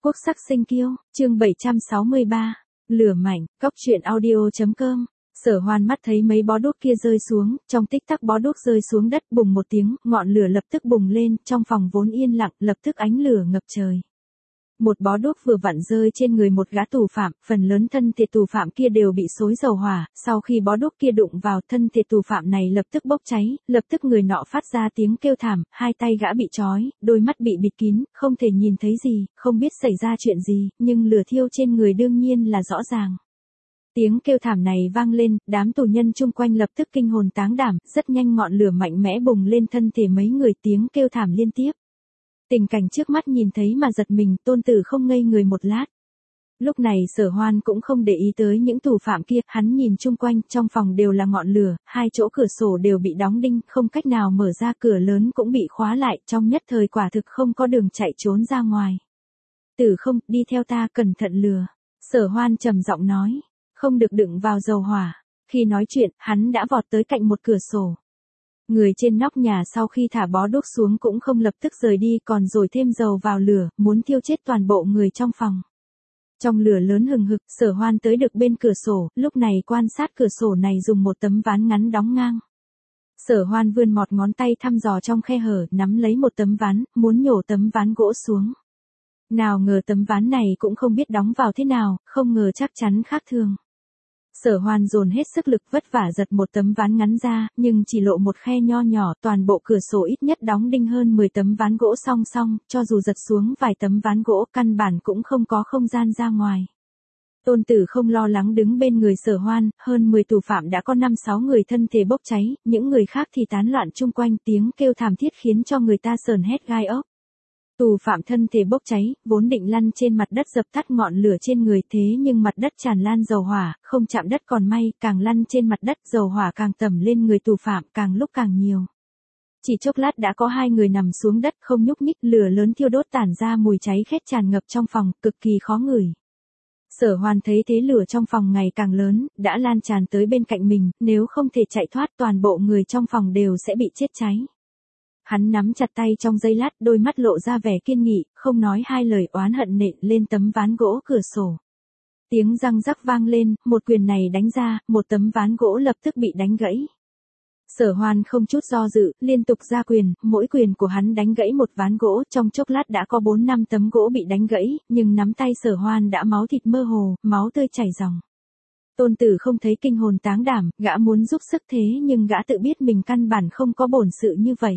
Quốc sắc sinh kiêu, chương 763, lửa mạnh, cóc truyện audio.com. Sở Hoan mắt thấy mấy bó đuốc kia rơi xuống, trong tích tắc bó đuốc rơi xuống đất, bùng một tiếng, ngọn lửa lập tức bùng lên, trong phòng vốn yên lặng, lập tức ánh lửa ngập trời. Một bó đuốc vừa vặn rơi trên người một gã tù phạm, phần lớn thân thể tù phạm kia đều bị xối dầu hỏa, sau khi bó đuốc kia đụng vào thân thể tù phạm này lập tức bốc cháy, lập tức người nọ phát ra tiếng kêu thảm, hai tay gã bị trói, đôi mắt bị bịt kín, không thể nhìn thấy gì, không biết xảy ra chuyện gì, nhưng lửa thiêu trên người đương nhiên là rõ ràng. Tiếng kêu thảm này vang lên, đám tù nhân chung quanh lập tức kinh hồn táng đảm, rất nhanh ngọn lửa mạnh mẽ bùng lên thân thể mấy người, tiếng kêu thảm liên tiếp. Tình cảnh trước mắt nhìn thấy mà giật mình, Tôn Tử không ngây người một lát. Lúc này Sở Hoan cũng không để ý tới những tù phạm kia, hắn nhìn chung quanh, trong phòng đều là ngọn lửa, hai chỗ cửa sổ đều bị đóng đinh, không cách nào mở ra, cửa lớn cũng bị khóa lại, trong nhất thời quả thực không có đường chạy trốn ra ngoài. Tử không, đi theo ta, cẩn thận lửa. Sở Hoan trầm giọng nói, không được đựng vào dầu hỏa. Khi nói chuyện, hắn đã vọt tới cạnh một cửa sổ. Người trên nóc nhà sau khi thả bó đuốc xuống cũng không lập tức rời đi, còn rồi thêm dầu vào lửa, muốn thiêu chết toàn bộ người trong phòng. Trong lửa lớn hừng hực, Sở Hoan tới được bên cửa sổ, lúc này quan sát cửa sổ này dùng một tấm ván ngắn đóng ngang. Sở Hoan vươn mọt ngón tay thăm dò trong khe hở, nắm lấy một tấm ván, muốn nhổ tấm ván gỗ xuống. Nào ngờ tấm ván này cũng không biết đóng vào thế nào, không ngờ chắc chắn khác thường. Sở Hoan dồn hết sức lực vất vả giật một tấm ván ngắn ra, nhưng chỉ lộ một khe nho nhỏ, toàn bộ cửa sổ ít nhất đóng đinh hơn 10 tấm ván gỗ song song, cho dù giật xuống vài tấm ván gỗ căn bản cũng không có không gian ra ngoài. Tôn Tử không lo lắng đứng bên người Sở Hoan, hơn 10 tù phạm đã có 5-6 người thân thể bốc cháy, những người khác thì tán loạn chung quanh, tiếng kêu thảm thiết khiến cho người ta sởn hết gai ốc. Tù phạm thân thể bốc cháy, vốn định lăn trên mặt đất dập tắt ngọn lửa trên người, thế nhưng mặt đất tràn lan dầu hỏa, không chạm đất còn may, càng lăn trên mặt đất dầu hỏa càng tẩm lên người tù phạm, càng lúc càng nhiều. Chỉ chốc lát đã có 2 người nằm xuống đất không nhúc nhích, lửa lớn thiêu đốt tản ra mùi cháy khét tràn ngập trong phòng, cực kỳ khó ngửi. Sở Hoan thấy thế lửa trong phòng ngày càng lớn, đã lan tràn tới bên cạnh mình, nếu không thể chạy thoát toàn bộ người trong phòng đều sẽ bị chết cháy. Hắn nắm chặt tay trong giây lát, đôi mắt lộ ra vẻ kiên nghị, không nói hai lời oán hận nện lên tấm ván gỗ cửa sổ. Tiếng răng rắc vang lên, một quyền này đánh ra, một tấm ván gỗ lập tức bị đánh gãy. Sở Hoan không chút do dự, liên tục ra quyền, mỗi quyền của hắn đánh gãy một ván gỗ, trong chốc lát đã có 4-5 tấm gỗ bị đánh gãy, nhưng nắm tay Sở Hoan đã máu thịt mơ hồ, máu tươi chảy ròng. Tôn Tử không thấy kinh hồn táng đảm, gã muốn giúp sức thế nhưng gã tự biết mình căn bản không có bổn sự như vậy.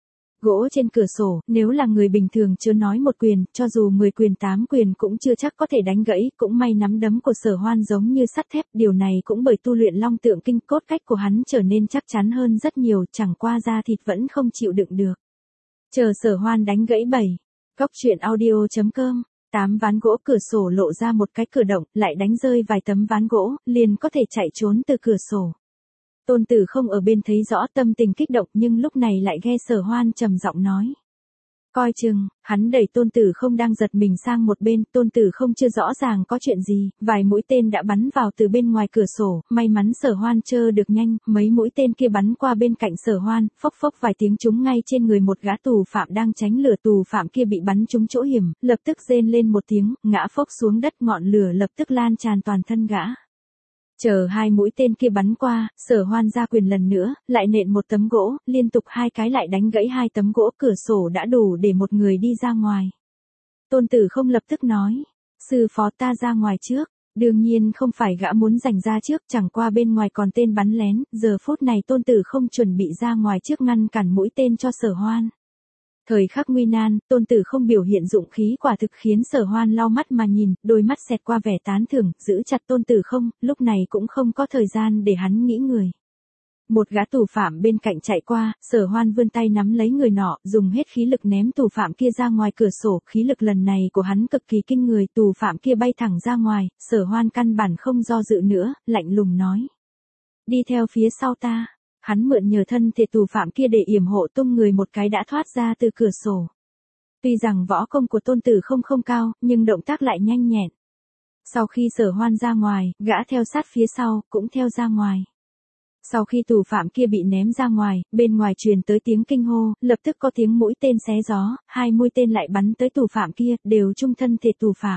Gỗ trên cửa sổ, nếu là người bình thường chưa nói một quyền, cho dù 10 quyền 8 quyền cũng chưa chắc có thể đánh gãy, cũng may nắm đấm của Sở Hoan giống như sắt thép, điều này cũng bởi tu luyện Long Tượng Kinh, cốt cách của hắn trở nên chắc chắn hơn rất nhiều, chẳng qua da thịt vẫn không chịu đựng được. Chờ Sở Hoan đánh gãy 7. Cóc truyện audio.com. 8 ván gỗ, cửa sổ lộ ra một cái cửa động, lại đánh rơi vài tấm ván gỗ, liền có thể chạy trốn từ cửa sổ. Tôn Tử không ở bên thấy rõ, tâm tình kích động, nhưng lúc này lại nghe Sở Hoan trầm giọng nói. Coi chừng, hắn đẩy Tôn Tử không đang giật mình sang một bên, Tôn Tử không chưa rõ ràng có chuyện gì, vài mũi tên đã bắn vào từ bên ngoài cửa sổ, may mắn Sở Hoan chơ được nhanh, mấy mũi tên kia bắn qua bên cạnh Sở Hoan, phốc phốc vài tiếng trúng ngay trên người một gã tù phạm đang tránh lửa, tù phạm kia bị bắn trúng chỗ hiểm, lập tức rên lên một tiếng, ngã phốc xuống đất, ngọn lửa lập tức lan tràn toàn thân gã. Chờ 2 mũi tên kia bắn qua, Sở Hoan ra quyền lần nữa, lại nện một tấm gỗ, liên tục 2 cái lại đánh gãy 2 tấm gỗ, cửa sổ đã đủ để một người đi ra ngoài. Tôn Tử không lập tức nói, sư phó ta ra ngoài trước, đương nhiên không phải gã muốn giành ra trước, chẳng qua bên ngoài còn tên bắn lén, giờ phút này Tôn Tử không chuẩn bị ra ngoài trước ngăn cản mũi tên cho Sở Hoan. Thời khắc nguy nan, Tôn Tử không biểu hiện dụng khí quả thực khiến Sở Hoan lau mắt mà nhìn, đôi mắt xẹt qua vẻ tán thưởng, giữ chặt Tôn Tử không, lúc này cũng không có thời gian để hắn nghĩ người. Một gã tù phạm bên cạnh chạy qua, Sở Hoan vươn tay nắm lấy người nọ, dùng hết khí lực ném tù phạm kia ra ngoài cửa sổ, khí lực lần này của hắn cực kỳ kinh người, tù phạm kia bay thẳng ra ngoài, Sở Hoan căn bản không do dự nữa, lạnh lùng nói. Đi theo phía sau ta. Hắn mượn nhờ thân thể tù phạm kia để yểm hộ, tung người một cái đã thoát ra từ cửa sổ. Tuy rằng võ công của Tôn Tử không cao, nhưng động tác lại nhanh nhẹn. Sau khi Sở Hoan ra ngoài, gã theo sát phía sau, cũng theo ra ngoài. Sau khi tù phạm kia bị ném ra ngoài, bên ngoài truyền tới tiếng kinh hô, lập tức có tiếng mũi tên xé gió, 2 mũi tên lại bắn tới tù phạm kia, đều trung thân thể tù phạm.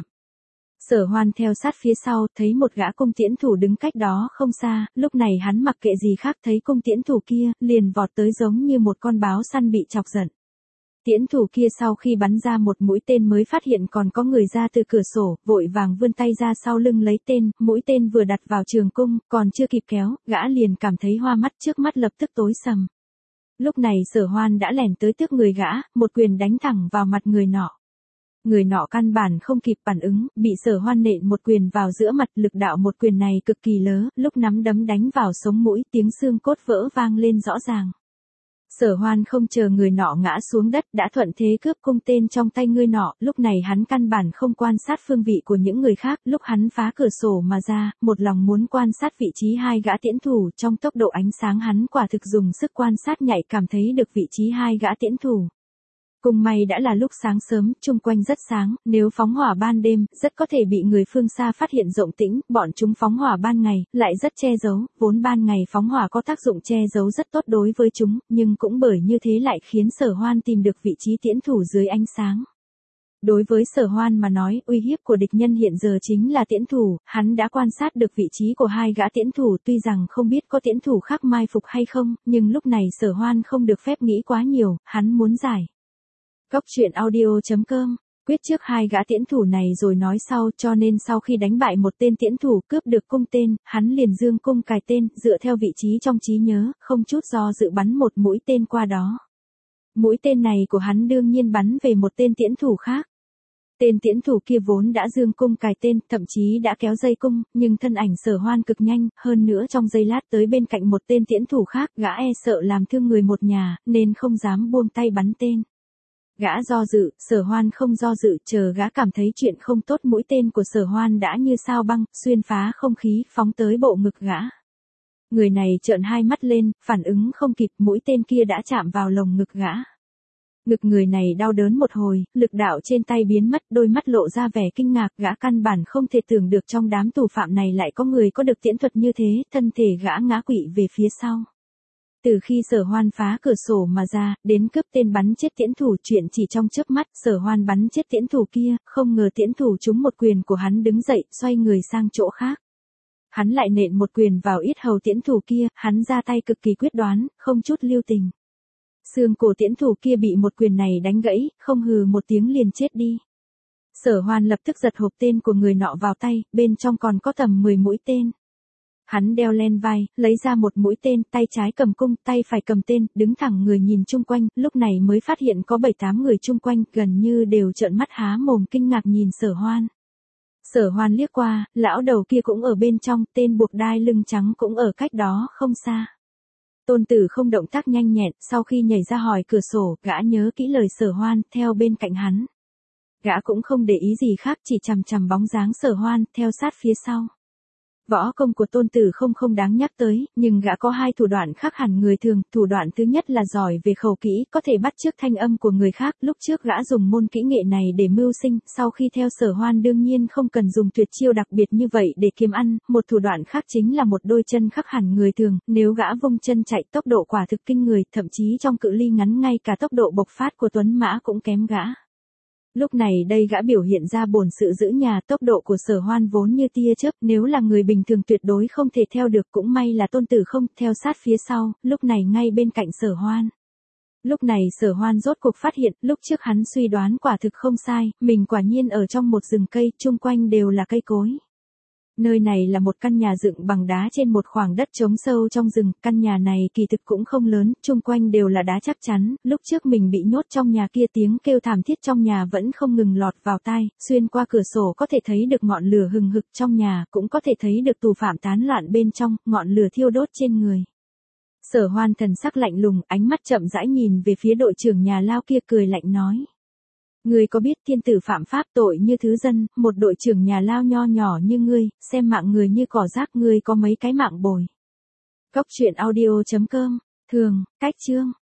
Sở Hoan theo sát phía sau, thấy một gã cung tiễn thủ đứng cách đó không xa, lúc này hắn mặc kệ gì khác thấy cung tiễn thủ kia, liền vọt tới giống như một con báo săn bị chọc giận. Tiễn thủ kia sau khi bắn ra một mũi tên mới phát hiện còn có người ra từ cửa sổ, vội vàng vươn tay ra sau lưng lấy tên, mũi tên vừa đặt vào trường cung, còn chưa kịp kéo, gã liền cảm thấy hoa mắt trước mắt lập tức tối sầm. Lúc này Sở Hoan đã lẻn tới trước người gã, một quyền đánh thẳng vào mặt người nọ. Người nọ căn bản không kịp phản ứng, bị Sở Hoan nện một quyền vào giữa mặt, lực đạo một quyền này cực kỳ lớn, lúc nắm đấm đánh vào sống mũi, tiếng xương cốt vỡ vang lên rõ ràng. Sở Hoan không chờ người nọ ngã xuống đất đã thuận thế cướp cung tên trong tay người nọ, lúc này hắn căn bản không quan sát phương vị của những người khác, lúc hắn phá cửa sổ mà ra, một lòng muốn quan sát vị trí hai gã tiễn thủ, trong tốc độ ánh sáng hắn quả thực dùng sức quan sát nhạy cảm thấy được vị trí hai gã tiễn thủ. Cùng may đã là lúc sáng sớm, chung quanh rất sáng, nếu phóng hỏa ban đêm, rất có thể bị người phương xa phát hiện rộng tĩnh, bọn chúng phóng hỏa ban ngày, lại rất che giấu, vốn ban ngày phóng hỏa có tác dụng che giấu rất tốt đối với chúng, nhưng cũng bởi như thế lại khiến Sở Hoan tìm được vị trí tiễn thủ dưới ánh sáng. Đối với Sở Hoan mà nói, uy hiếp của địch nhân hiện giờ chính là tiễn thủ, hắn đã quan sát được vị trí của hai gã tiễn thủ tuy rằng không biết có tiễn thủ khác mai phục hay không, nhưng lúc này Sở Hoan không được phép nghĩ quá nhiều, hắn muốn giải. Góc truyện audio.com, quyết trước hai gã tiễn thủ này rồi nói sau, cho nên sau khi đánh bại một tên tiễn thủ cướp được cung tên, hắn liền dương cung cài tên, dựa theo vị trí trong trí nhớ, không chút do dự bắn một mũi tên qua đó. Mũi tên này của hắn đương nhiên bắn về một tên tiễn thủ khác. Tên tiễn thủ kia vốn đã dương cung cài tên, thậm chí đã kéo dây cung, nhưng thân ảnh Sở Hoan cực nhanh, hơn nữa trong giây lát tới bên cạnh một tên tiễn thủ khác, gã e sợ làm thương người một nhà, nên không dám buông tay bắn tên. Gã do dự, Sở Hoan không do dự, chờ gã cảm thấy chuyện không tốt, mũi tên của Sở Hoan đã như sao băng, xuyên phá không khí, phóng tới bộ ngực gã. Người này trợn hai mắt lên, phản ứng không kịp, mũi tên kia đã chạm vào lồng ngực gã. Ngực người này đau đớn một hồi, lực đạo trên tay biến mất, đôi mắt lộ ra vẻ kinh ngạc, gã căn bản không thể tưởng được trong đám tù phạm này lại có người có được tiễn thuật như thế, thân thể gã ngã quỵ về phía sau. Từ khi Sở Hoan phá cửa sổ mà ra, đến cướp tên bắn chết tiễn thủ, chuyện chỉ trong chớp mắt, Sở Hoan bắn chết tiễn thủ kia, không ngờ tiễn thủ trúng một quyền của hắn đứng dậy, xoay người sang chỗ khác. Hắn lại nện một quyền vào yết hầu tiễn thủ kia, hắn ra tay cực kỳ quyết đoán, không chút lưu tình. Xương cổ tiễn thủ kia bị một quyền này đánh gãy, không hừ một tiếng liền chết đi. Sở Hoan lập tức giật hộp tên của người nọ vào tay, bên trong còn có tầm 10 mũi tên. Hắn đeo lên vai, lấy ra một mũi tên, tay trái cầm cung, tay phải cầm tên, đứng thẳng người nhìn chung quanh, lúc này mới phát hiện có 7-8 người chung quanh, gần như đều trợn mắt há mồm kinh ngạc nhìn Sở Hoan. Sở Hoan liếc qua, lão đầu kia cũng ở bên trong, tên buộc đai lưng trắng cũng ở cách đó không xa. Tôn Tử không động tác nhanh nhẹn, sau khi nhảy ra hỏi cửa sổ, gã nhớ kỹ lời Sở Hoan, theo bên cạnh hắn. Gã cũng không để ý gì khác, chỉ chằm chằm bóng dáng Sở Hoan, theo sát phía sau. Võ công của Tôn Tử không đáng nhắc tới, nhưng gã có hai thủ đoạn khác hẳn người thường, thủ đoạn thứ nhất là giỏi về khẩu kỹ, có thể bắt chước thanh âm của người khác, lúc trước gã dùng môn kỹ nghệ này để mưu sinh, sau khi theo Sở Hoan đương nhiên không cần dùng tuyệt chiêu đặc biệt như vậy để kiếm ăn, một thủ đoạn khác chính là một đôi chân khác hẳn người thường, nếu gã vung chân chạy tốc độ quả thực kinh người, thậm chí trong cự ly ngắn ngay cả tốc độ bộc phát của tuấn mã cũng kém gã. Lúc này đây gã biểu hiện ra bổn sự giữ nhà, tốc độ của Sở Hoan vốn như tia chớp, nếu là người bình thường tuyệt đối không thể theo được, cũng may là Tôn Tử không, theo sát phía sau, lúc này ngay bên cạnh Sở Hoan. Lúc này Sở Hoan rốt cuộc phát hiện, lúc trước hắn suy đoán quả thực không sai, mình quả nhiên ở trong một rừng cây, chung quanh đều là cây cối. Nơi này là một căn nhà dựng bằng đá trên một khoảng đất trống sâu trong rừng, căn nhà này kỳ thực cũng không lớn, chung quanh đều là đá chắc chắn, lúc trước mình bị nhốt trong nhà kia tiếng kêu thảm thiết trong nhà vẫn không ngừng lọt vào tai, xuyên qua cửa sổ có thể thấy được ngọn lửa hừng hực trong nhà, cũng có thể thấy được tù phạm tán loạn bên trong, ngọn lửa thiêu đốt trên người. Sở Hoan thần sắc lạnh lùng, ánh mắt chậm rãi nhìn về phía đội trưởng nhà lao kia cười lạnh nói. Ngươi có biết thiên tử phạm pháp tội như thứ dân, một đội trưởng nhà lao nho nhỏ như ngươi, xem mạng người như cỏ rác, ngươi có mấy cái mạng bồi. Góc truyện audio.com, thường, cách chương.